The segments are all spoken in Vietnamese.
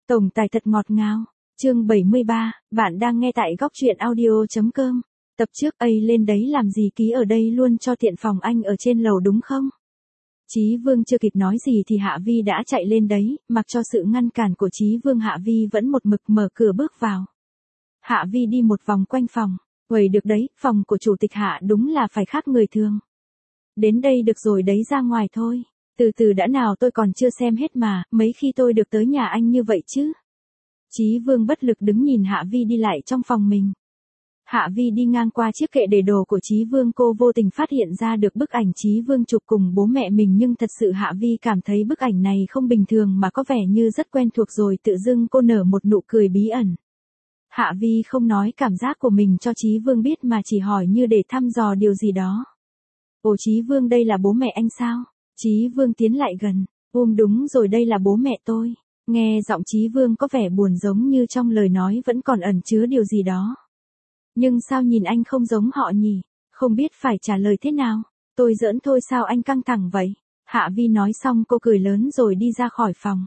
Tổng tài thật ngọt ngào. Chương 73, bạn đang nghe tại góc truyện audio.com. Tập trước ấy lên đấy làm gì ký ở đây luôn cho tiện phòng anh ở trên lầu đúng không? Chí Vương chưa kịp nói gì thì Hạ Vi đã chạy lên đấy, mặc cho sự ngăn cản của Chí Vương Hạ Vi vẫn một mực mở cửa bước vào. Hạ Vi đi một vòng quanh phòng, uầy được đấy, phòng của chủ tịch Hạ đúng là phải khác người thường. Đến đây được rồi đấy ra ngoài thôi, từ từ đã nào tôi còn chưa xem hết mà, mấy khi tôi được tới nhà anh như vậy chứ. Chí Vương bất lực đứng nhìn Hạ Vi đi lại trong phòng mình. Hạ Vi đi ngang qua chiếc kệ để đồ của Chí Vương, cô vô tình phát hiện ra được bức ảnh Chí Vương chụp cùng bố mẹ mình, nhưng thật sự Hạ Vi cảm thấy bức ảnh này không bình thường mà có vẻ như rất quen thuộc, rồi tự dưng cô nở một nụ cười bí ẩn. Hạ Vi không nói cảm giác của mình cho Chí Vương biết mà chỉ hỏi như để thăm dò điều gì đó. Ồ Chí Vương, đây là bố mẹ anh sao? Chí Vương tiến lại gần. Đúng rồi, đây là bố mẹ tôi. Nghe giọng Chí Vương có vẻ buồn, giống như trong lời nói vẫn còn ẩn chứa điều gì đó. Nhưng sao nhìn anh không giống họ nhỉ? Không biết phải trả lời thế nào. Tôi giỡn thôi, sao anh căng thẳng vậy? Hạ Vi nói xong cô cười lớn rồi đi ra khỏi phòng.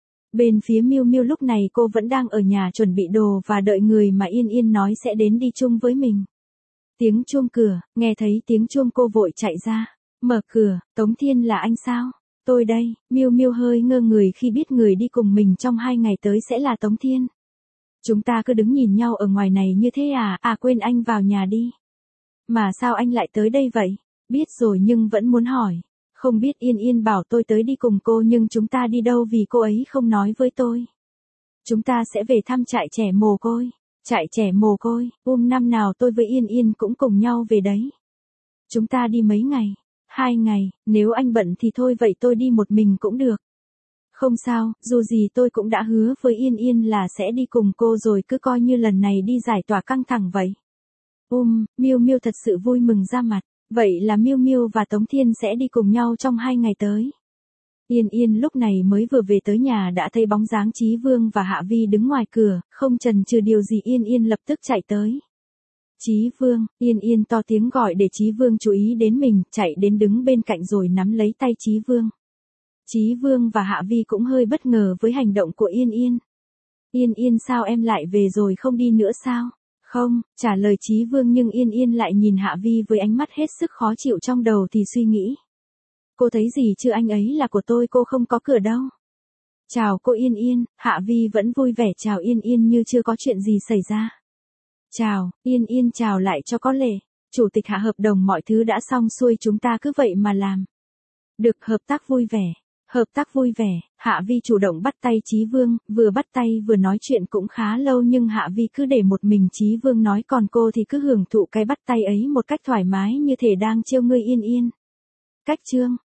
Bên phía Miu Miu lúc này cô vẫn đang ở nhà chuẩn bị đồ và đợi người mà Yên Yên nói sẽ đến đi chung với mình. Tiếng chuông cửa, nghe thấy tiếng chuông cô vội chạy ra. Mở cửa, Tống Thiên là anh sao? Tôi đây. Miu Miu hơi ngơ người khi biết người đi cùng mình trong 2 ngày tới sẽ là Tống Thiên. Chúng ta cứ đứng nhìn nhau ở ngoài này như thế à? À quên, anh vào nhà đi. Mà sao anh lại tới đây vậy? Biết rồi nhưng vẫn muốn hỏi. Không biết, Yên Yên bảo tôi tới đi cùng cô, nhưng chúng ta đi đâu vì cô ấy không nói với tôi. Chúng ta sẽ về thăm trại trẻ mồ côi. Trại trẻ mồ côi, năm nào tôi với Yên Yên cũng cùng nhau về đấy. Chúng ta đi mấy ngày? 2 ngày, nếu anh bận thì thôi vậy tôi đi một mình cũng được. Không sao, dù gì tôi cũng đã hứa với Yên Yên là sẽ đi cùng cô rồi, cứ coi như lần này đi giải tỏa căng thẳng vậy. Miu Miu thật sự vui mừng ra mặt. Vậy là Miu Miu và Tống Thiên sẽ đi cùng nhau trong 2 ngày tới. Yên Yên lúc này mới vừa về tới nhà đã thấy bóng dáng Chí Vương và Hạ Vi đứng ngoài cửa, không chần chừ điều gì Yên Yên lập tức chạy tới. Chí Vương, Yên Yên to tiếng gọi để Chí Vương chú ý đến mình, chạy đến đứng bên cạnh rồi nắm lấy tay Chí Vương. Chí Vương và Hạ Vi cũng hơi bất ngờ với hành động của Yên Yên. Yên Yên, sao em lại về rồi, không đi nữa sao? Không, trả lời Chí Vương, nhưng Yên Yên lại nhìn Hạ Vi với ánh mắt hết sức khó chịu, trong đầu thì suy nghĩ. Cô thấy gì chứ, anh ấy là của tôi, cô không có cửa đâu. Chào cô Yên Yên. Hạ Vi vẫn vui vẻ chào Yên Yên như chưa có chuyện gì xảy ra. Chào, Yên Yên chào lại cho có lệ. Chủ tịch Hạ hợp đồng mọi thứ đã xong xuôi, chúng ta cứ vậy mà làm. Được, hợp tác vui vẻ. Hợp tác vui vẻ. Hạ Vi chủ động bắt tay Chí Vương, vừa bắt tay vừa nói chuyện cũng khá lâu, nhưng Hạ Vi cứ để một mình Chí Vương nói, còn cô thì cứ hưởng thụ cái bắt tay ấy một cách thoải mái như thể đang trêu ngươi Yên Yên. Cách chương